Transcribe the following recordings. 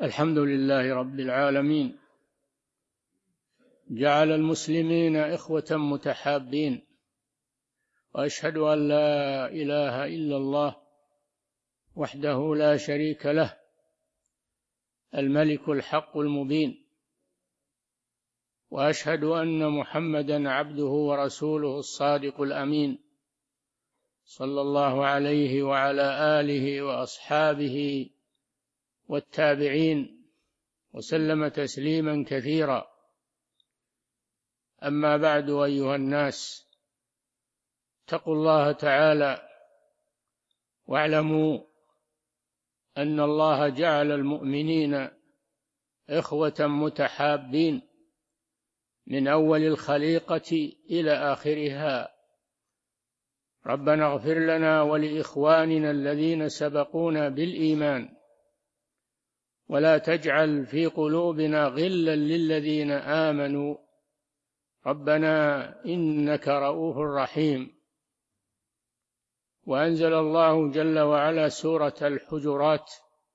الحمد لله رب العالمين، جعل المسلمين إخوة متحابين، وأشهد أن لا إله إلا الله وحده لا شريك له الملك الحق المبين، وأشهد أن محمدًا عبده ورسوله الصادق الأمين، صلى الله عليه وعلى آله وأصحابه والتابعين وسلم تسليمًا كثيرا. أما بعد، أيها الناس، اتقوا الله تعالى واعلموا أن الله جعل المؤمنين إخوة متحابين من أول الخليقة إلى آخرها. ربنا اغفر لنا ولإخواننا الذين سبقونا بالإيمان، ولا تجعل في قلوبنا غلا للذين آمنوا ربنا إنك رؤوف رحيم. وأنزل الله جل وعلا سورة الحجرات،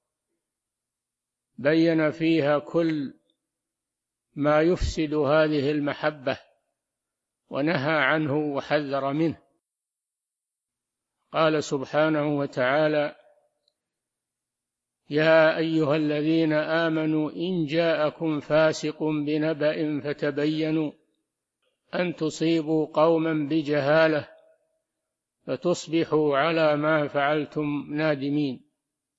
بين فيها كل ما يفسد هذه المحبة ونهى عنه وحذر منه. قال سبحانه وتعالى: يا أيها الذين آمنوا إن جاءكم فاسق بنبأ فتبينوا أن تصيبوا قوما بجهالة فتصبحوا على ما فعلتم نادمين.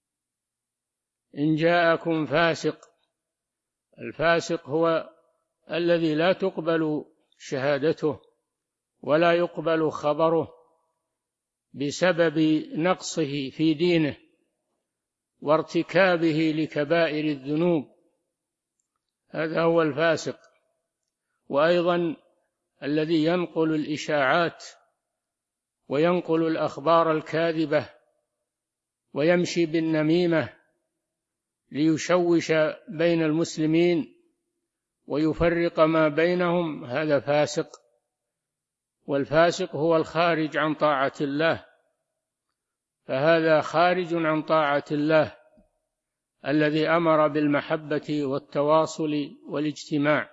إن جاءكم فاسق، الفاسق هو الذي لا تقبل شهادته ولا يقبل خبره بسبب نقصه في دينه وارتكابه لكبائر الذنوب، هذا هو الفاسق. وأيضا الذي ينقل الإشاعات وينقل الأخبار الكاذبة ويمشي بالنميمة ليشوش بين المسلمين ويفرق ما بينهم، هذا فاسق. والفاسق هو الخارج عن طاعة الله، فهذا خارج عن طاعة الله الذي أمر بالمحبة والتواصل والاجتماع.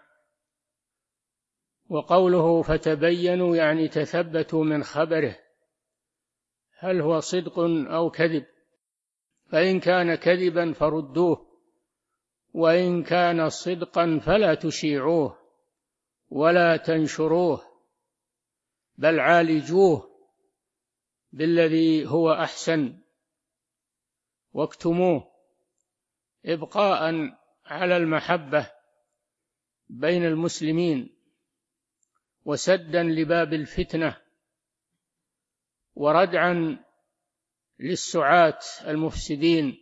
وقوله فتبينوا يعني تثبتوا من خبره، هل هو صدق أو كذب؟ فإن كان كذبا فردوه، وإن كان صدقا فلا تشيعوه ولا تنشروه، بل عالجوه بالذي هو أحسن واكتموه، إبقاء على المحبة بين المسلمين وسدا لباب الفتنة وردعا للسعاة المفسدين.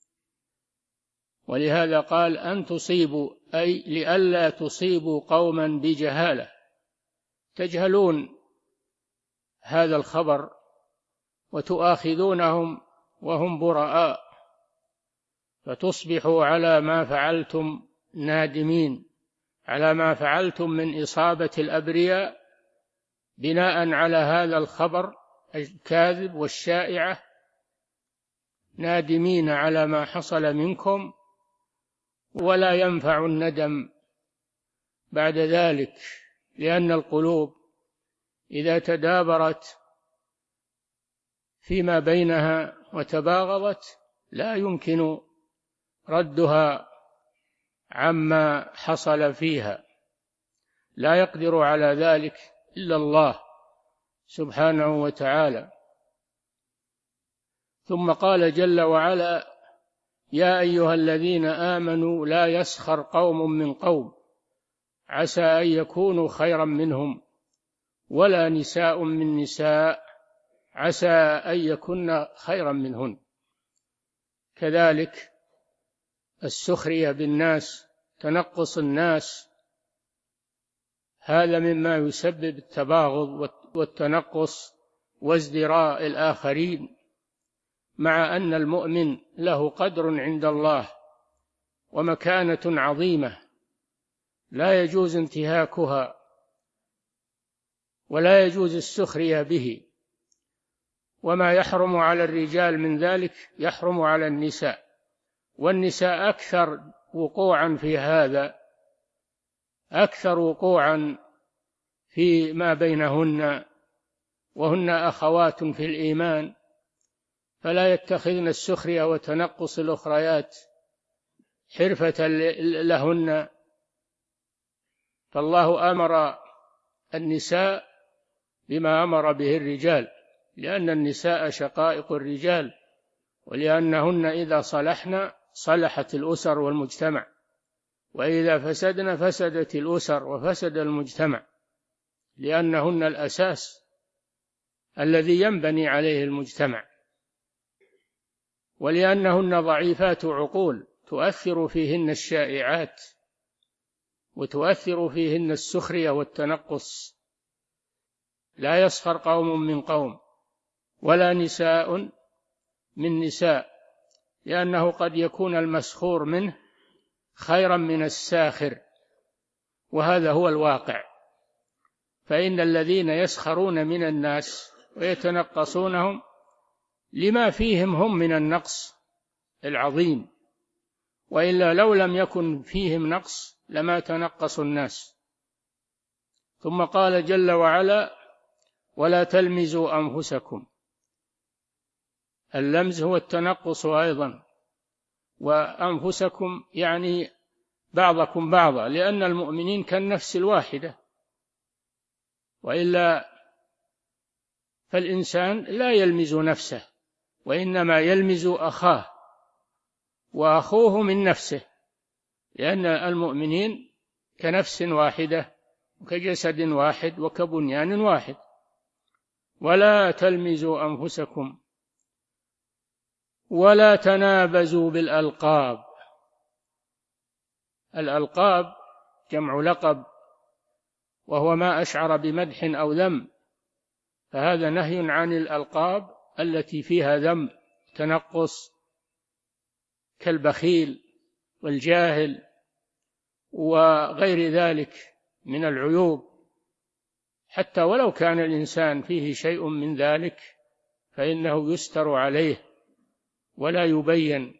ولهذا قال أن تصيبوا، أي لئلا تصيبوا قوما بجهالة، تجهلون هذا الخبر وتؤاخذونهم وهم براء، فتصبحوا على ما فعلتم نادمين، على ما فعلتم من إصابة الأبرياء بناء على هذا الخبر الكاذب والشائعة، نادمين على ما حصل منكم، ولا ينفع الندم بعد ذلك، لأن القلوب إذا تدابرت فيما بينها وتباغضت لا يمكن ردها عما حصل فيها، لا يقدر على ذلك إلا الله سبحانه وتعالى. ثم قال جل وعلا: يا أيها الذين آمنوا لا يسخر قوم من قوم عسى أن يكونوا خيرا منهم، ولا نساء من نساء عسى أن يكن خيرا منهن. كذلك السخرية بالناس، تنقص الناس، هذا مما يسبب التباغض والتنقص وازدراء الآخرين، مع أن المؤمن له قدر عند الله ومكانة عظيمة لا يجوز انتهاكها ولا يجوز السخرية به، وما يحرم على الرجال من ذلك يحرم على النساء، والنساء أكثر وقوعا في هذا، أكثر وقوعا فيما بينهن، وهن أخوات في الإيمان، فلا يتخذن السخرية وتنقص الأخريات حرفة لهن. فالله أمر النساء بما أمر به الرجال، لأن النساء شقائق الرجال، ولأنهن إذا صلحن صلحت الأسر والمجتمع، وإذا فسدن فسدت الأسر وفسد المجتمع، لأنهن الأساس الذي ينبني عليه المجتمع، ولأنهن ضعيفات عقول تؤثر فيهن الشائعات وتؤثر فيهن السخرية والتنقص. لا يسخر قوم من قوم ولا نساء من نساء، لأنه قد يكون المسخور منه خيرا من الساخر، وهذا هو الواقع. فإن الذين يسخرون من الناس ويتنقصونهم لما فيهم هم من النقص العظيم، وإلا لو لم يكن فيهم نقص لما تنقصوا الناس. ثم قال جل وعلا: ولا تلمزوا أنفسكم. اللمز هو التنقص أيضا، وأنفسكم يعني بعضكم بعضا، لأن المؤمنين كالنفس الواحدة، وإلا فالإنسان لا يلمز نفسه، وإنما يلمز أخاه، وأخوه من نفسه، لأن المؤمنين كنفس واحدة وكجسد واحد وكبنيان واحد. ولا تلمزوا أنفسكم ولا تنابزوا بالألقاب. الألقاب جمع لقب، وهو ما أشعر بمدح أو ذم، فهذا نهي عن الألقاب التي فيها ذم تنقص، كالبخيل والجاهل وغير ذلك من العيوب، حتى ولو كان الإنسان فيه شيء من ذلك فإنه يستر عليه ولا يبين.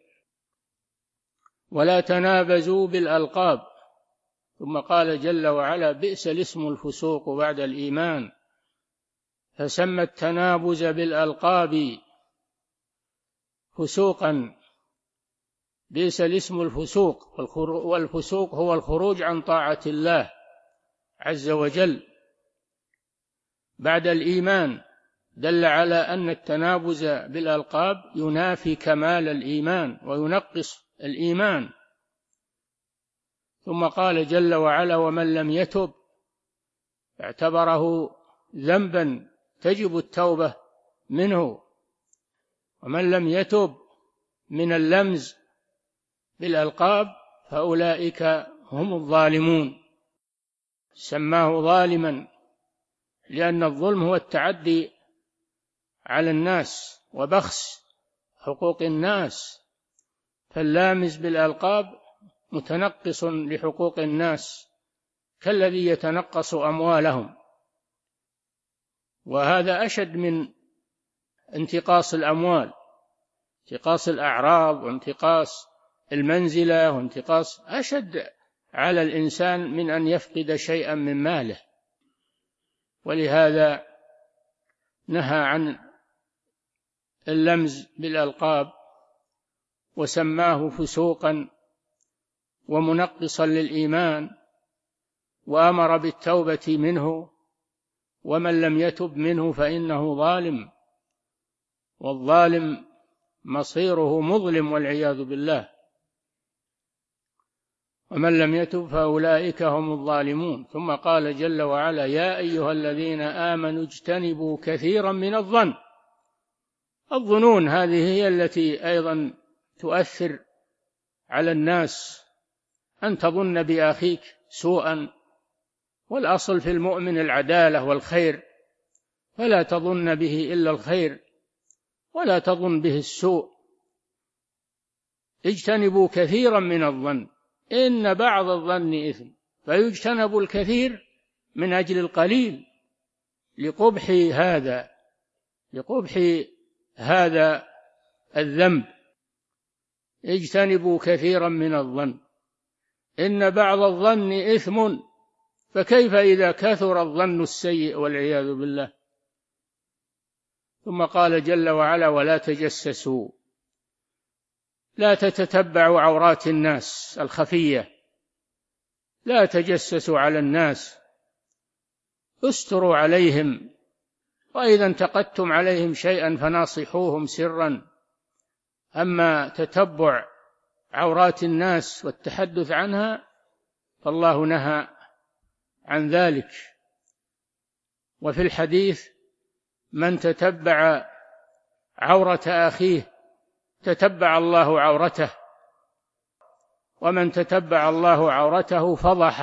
ولا تنابزوا بالألقاب. ثم قال جل وعلا: بئس الاسم الفسوق بعد الإيمان، فسمى التنابز بالألقاب فسوقا. بئس الاسم الفسوق، والفسوق هو الخروج عن طاعة الله عز وجل بعد الإيمان، دل على أن التنابز بالألقاب ينافي كمال الإيمان وينقص الإيمان. ثم قال جل وعلا: ومن لم يتب، اعتبره ذنبا تجب التوبة منه. ومن لم يتب من اللمز بالألقاب فأولئك هم الظالمون. سماه ظالما لأن الظلم هو التعدي على الناس وبخس حقوق الناس، فاللامز بالألقاب متنقص لحقوق الناس كالذي يتنقص أموالهم، وهذا أشد من انتقاص الأموال، انتقاص الأعراض وانتقاص المنزلة وانتقاص أشد على الإنسان من أن يفقد شيئا من ماله. ولهذا نهى عن اللمز بالألقاب وسماه فسوقا ومنقصا للإيمان، وأمر بالتوبة منه، ومن لم يتب منه فإنه ظالم، والظالم مصيره مظلم والعياذ بالله. ومن لم يتب فأولئك هم الظالمون. ثم قال جل وعلا: يا أيها الذين آمنوا اجتنبوا كثيرا من الظن. الظنون هذه هي التي أيضا تؤثر على الناس، أن تظن بأخيك سوءا، والأصل في المؤمن العدالة والخير، فلا تظن به إلا الخير ولا تظن به السوء. اجتنبوا كثيرا من الظن إن بعض الظن إثم، فيجتنب الكثير من أجل القليل لقبح هذا الذنب. اجتنبوا كثيرا من الظن إن بعض الظن إثم، فكيف إذا كثر الظن السيء والعياذ بالله. ثم قال جل وعلا: ولا تجسسوا، لا تتتبعوا عورات الناس الخفية، لا تجسسوا على الناس، استروا عليهم، وإذا انتقدتم عليهم شيئا فناصحوهم سرا. أما تتبع عورات الناس والتحدث عنها فالله نهى عن ذلك. وفي الحديث: من تتبع عورة أخيه تتبع الله عورته، ومن تتبع الله عورته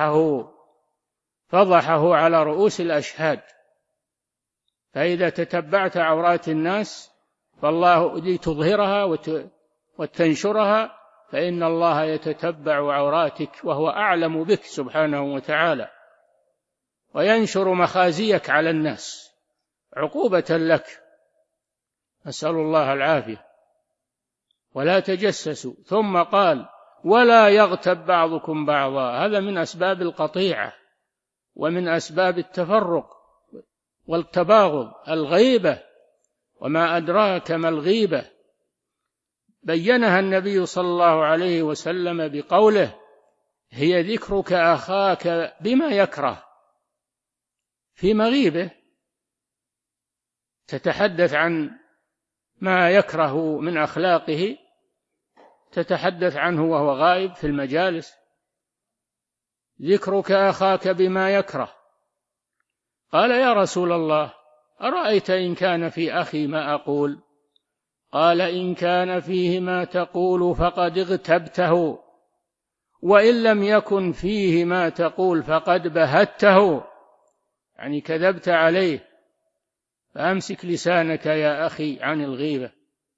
فضحه على رؤوس الأشهاد. فإذا تتبعت عورات الناس فالله لتظهرها وتنشرها، فإن الله يتتبع عوراتك وهو أعلم بك سبحانه وتعالى، وينشر مخازيك على الناس عقوبة لك، نسأل الله العافية. ولا تجسسوا. ثم قال: ولا يغتب بعضكم بعضا. هذا من أسباب القطيعة ومن أسباب التفرق والتباغض، الغيبة. وما أدراك ما الغيبة؟ بينها النبي صلى الله عليه وسلم بقوله: هي ذكرك أخاك بما يكره. في مغيبة تتحدث عن ما يكره من أخلاقه، تتحدث عنه وهو غائب في المجالس. ذكرك أخاك بما يكره. قال: يا رسول الله، أرأيت إن كان في أخي ما أقول؟ قال: إن كان فيه ما تقول فقد اغتبته، وإن لم يكن فيه ما تقول فقد بهته، يعني كذبت عليه. فأمسك لسانك يا أخي عن الغيبة.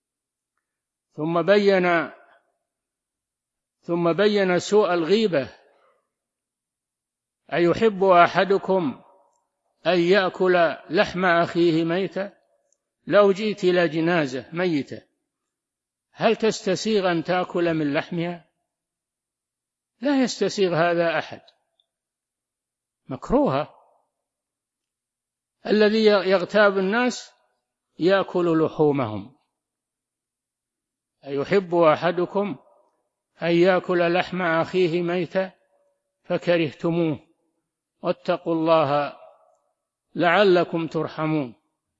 ثم بين سوء الغيبة: أيحب أحدكم أن يأكل لحم أخيه ميتا؟ لو جئت إلى جنازة ميتة هل تستسيغ أن تأكل من لحمها؟ لا يستسيغ هذا أحد، مكروهة. الذي يغتاب الناس يأكل لحومهم. أيحب أحدكم أن يأكل لحم أخيه ميتا فكرهتموه واتقوا الله لعلكم ترحمون.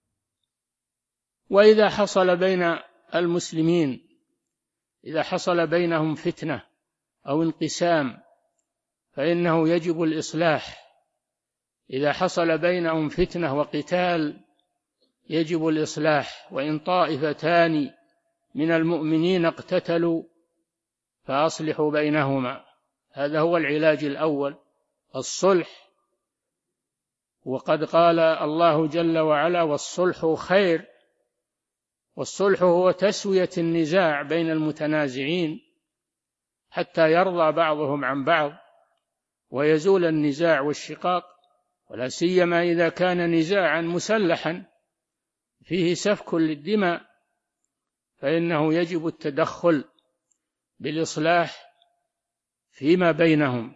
وإذا حصل بين المسلمين، إذا حصل بينهم فتنة أو انقسام فإنه يجب الإصلاح. إذا حصل بينهم فتنة وقتال يجب الإصلاح. وإن طائفتان من المؤمنين اقتتلوا فأصلحوا بينهما. هذا هو العلاج الأول، الصلح. وقد قال الله جل وعلا: والصلح خير. والصلح هو تسوية النزاع بين المتنازعين حتى يرضى بعضهم عن بعض ويزول النزاع والشقاق، ولا سيما إذا كان نزاعا مسلحا فيه سفك للدماء، فإنه يجب التدخل بالإصلاح فيما بينهم،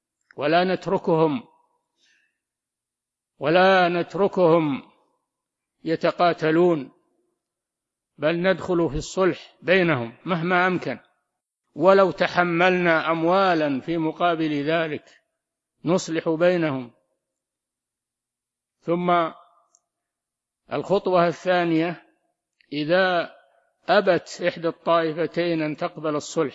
ولا نتركهم يتقاتلون، بل ندخل في الصلح بينهم مهما أمكن، ولو تحملنا أموالا في مقابل ذلك نصلح بينهم. ثم الخطوة الثانية: إذا أبت إحدى الطائفتين أن تقبل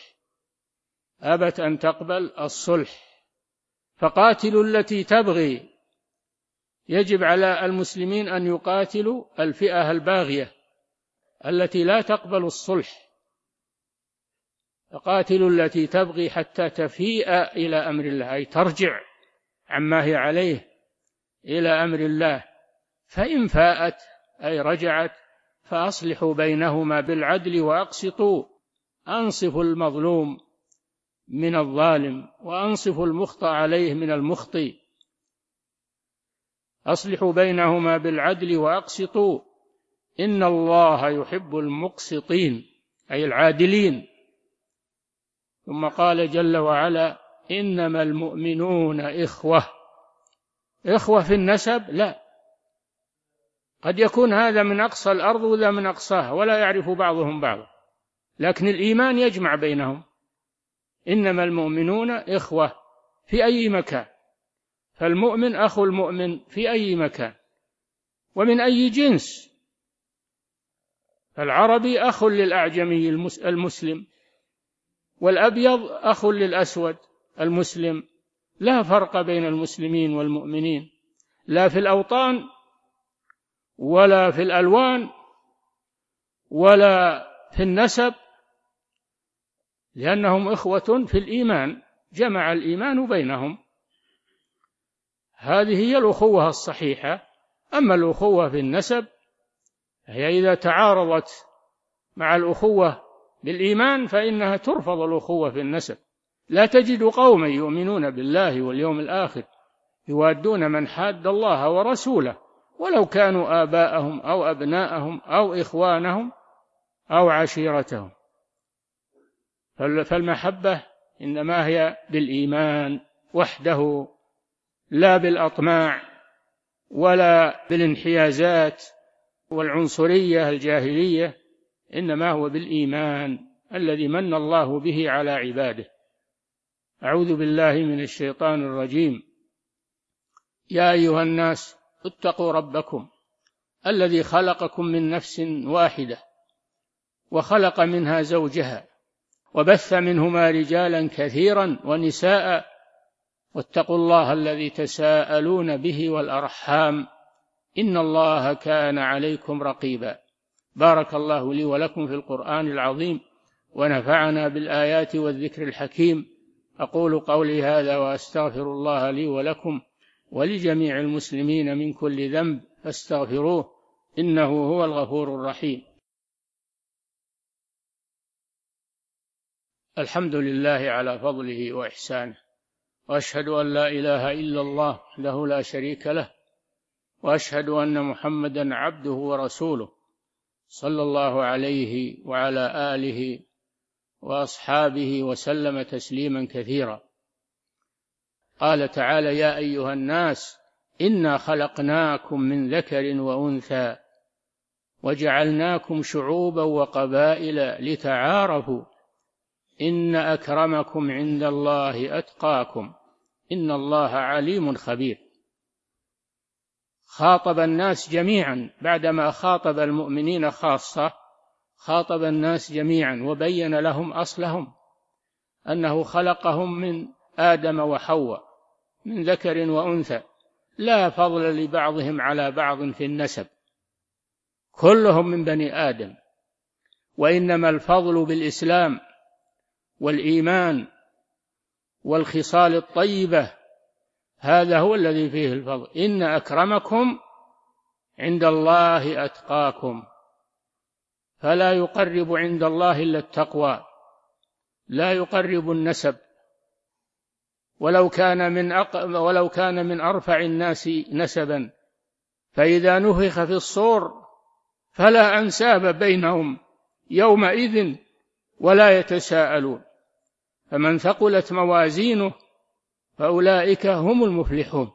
الصلح فقاتلوا التي تبغي. يجب على المسلمين أن يقاتلوا الفئة الباغية التي لا تقبل الصلح، فقاتلوا التي تبغي حتى تفيء إلى أمر الله، أي ترجع عما هي عليه إلى أمر الله. فإن فاءت أي رجعت فأصلحوا بينهما بالعدل وأقسطوا. أنصفوا المظلوم من الظالم وأنصفوا المخطئ عليه من المخطئ. أصلحوا بينهما بالعدل وأقسطوا إن الله يحب المقسطين، أي العادلين. ثم قال جل وعلا: إنما المؤمنون إخوة. إخوة في النسب؟ لا، قد يكون هذا من أقصى الأرض وذا من أقصاها ولا يعرف بعضهم بعضا، لكن الإيمان يجمع بينهم. إنما المؤمنون إخوة في أي مكان، فالمؤمن أخو المؤمن في أي مكان ومن أي جنس. العربي أخ للأعجمي المسلم، والأبيض أخ للأسود المسلم، لا فرق بين المسلمين والمؤمنين، لا في الأوطان ولا في الألوان ولا في النسب، لأنهم إخوة في الإيمان، جمع الإيمان بينهم. هذه هي الأخوة الصحيحة. أما الأخوة في النسب هي إذا تعارضت مع الأخوة بالإيمان فإنها ترفض الأخوة في النسب. لا تجد قوما يؤمنون بالله واليوم الآخر يوادون من حاد الله ورسوله ولو كانوا آباءهم أو أبناءهم أو إخوانهم أو عشيرتهم. فالمحبة إنما هي بالإيمان وحده، لا بالأطماع ولا بالانحيازات والعنصرية الجاهلية، إنما هو بالإيمان الذي من الله به على عباده. أعوذ بالله من الشيطان الرجيم. يا أيها الناس اتقوا ربكم الذي خلقكم من نفس واحدة وخلق منها زوجها وبث منهما رجالا كثيرا ونساء واتقوا الله الذي تساءلون به والأرحام إن الله كان عليكم رقيبا. بارك الله لي ولكم في القرآن العظيم ونفعنا بالآيات والذكر الحكيم. أقول قولي هذا وأستغفر الله لي ولكم ولجميع المسلمين من كل ذنب فاستغفروه إنه هو الغفور الرحيم. الحمد لله على فضله وإحسانه، وأشهد أن لا إله إلا الله وحده لا شريك له، وأشهد أن محمدا عبده ورسوله صلى الله عليه وعلى آله وأصحابه وسلم تسليما كثيرا. قال تعالى: يا أيها الناس إنا خلقناكم من ذكر وأنثى وجعلناكم شعوبا وقبائل لتعارفوا إن أكرمكم عند الله أتقاكم إن الله عليم خبير. خاطب الناس جميعا بعدما خاطب المؤمنين خاصة، خاطب الناس جميعا وبين لهم أصلهم، أنه خلقهم من آدم وحواء من ذكر وأنثى، لا فضل لبعضهم على بعض في النسب، كلهم من بني آدم، وإنما الفضل بالإسلام والإيمان والخصال الطيبة، هذا هو الذي فيه الفضل. إن أكرمكم عند الله أتقاكم، فلا يقرب عند الله إلا التقوى، لا يقرب النسب، ولو كان من أرفع الناس نسبا، فإذا نفخ في الصور فلا أنساب بينهم يومئذ ولا يتساءلون. فمن ثقلت موازينه فأولئك هم المفلحون.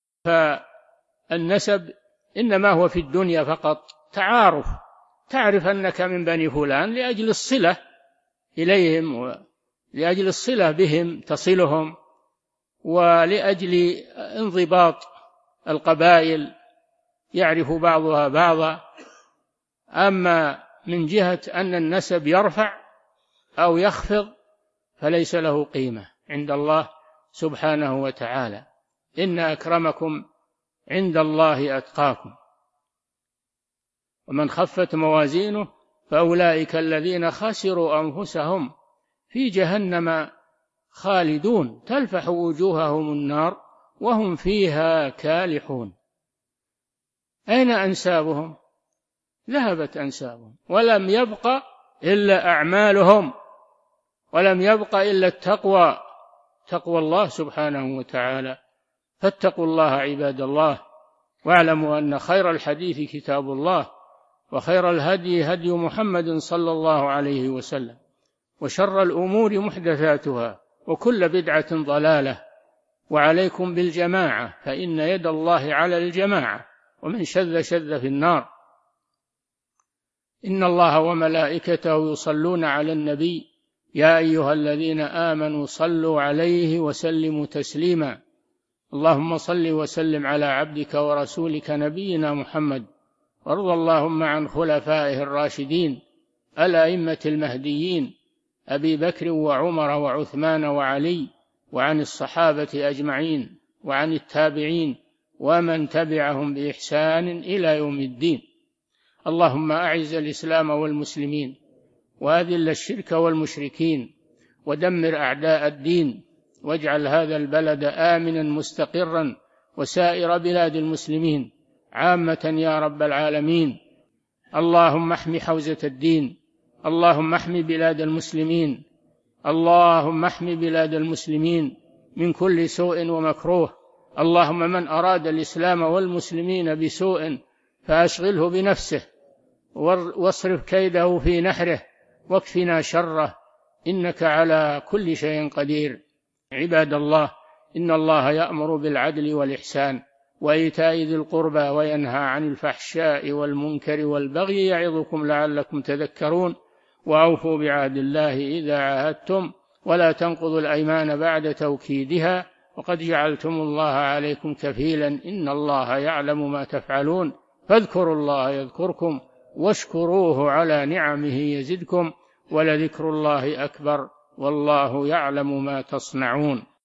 فالنسب إنما هو في الدنيا فقط تعارف، تعرف أنك من بني فلان لأجل الصلة إليهم ولأجل الصلة بهم تصلهم، ولأجل انضباط القبائل يعرف بعضها بعضا. أما من جهة أن النسب يرفع أو يخفض فليس له قيمة عند الله سبحانه وتعالى. إن أكرمكم عند الله أتقاكم. ومن خفت موازينه فأولئك الذين خسروا أنفسهم في جهنم خالدون تلفح وجوههم النار وهم فيها كالحون. أين أنسابهم؟ ذهبت أنسابهم، ولم يبق إلا أعمالهم، ولم يبق إلا التقوى، تقوى الله سبحانه وتعالى. فاتقوا الله عباد الله، واعلموا أن خير الحديث كتاب الله، وخير الهدي هدي محمد صلى الله عليه وسلم، وشر الأمور محدثاتها وكل بدعة ضلالة، وعليكم بالجماعة فإن يد الله على الجماعة، ومن شذ شذ في النار. إن الله وملائكته يصلون على النبي يا أيها الذين آمنوا صلوا عليه وسلموا تسليما. اللهم صل وسلم على عبدك ورسولك نبينا محمد، وارض اللهم عن خلفائه الراشدين الأئمة المهديين أبي بكر وعمر وعثمان وعلي، وعن الصحابة أجمعين، وعن التابعين ومن تبعهم بإحسان إلى يوم الدين. اللهم أعز الإسلام والمسلمين، وأذل الشرك والمشركين، ودمر أعداء الدين، واجعل هذا البلد آمنا مستقرا، وسائر بلاد المسلمين عامة يا رب العالمين. اللهم احم حوزة الدين، اللهم احم بلاد المسلمين، اللهم احم بلاد المسلمين من كل سوء ومكروه. اللهم من أراد الإسلام والمسلمين بسوء فأشغله بنفسه، واصرف كيده في نحره، واكفنا شره، إنك على كل شيء قدير. عباد الله، إن الله يأمر بالعدل والإحسان وإيتاء ذي القربى وينهى عن الفحشاء والمنكر والبغي يعظكم لعلكم تذكرون. وأوفوا بعهد الله إذا عاهدتم، ولا تنقضوا الأيمان بعد توكيدها، وقد جعلتم الله عليكم كفيلا، إن الله يعلم ما تفعلون. فاذكروا الله يذكركم، واشكروه على نعمه يزدكم، ولذكر الله أكبر، والله يعلم ما تصنعون.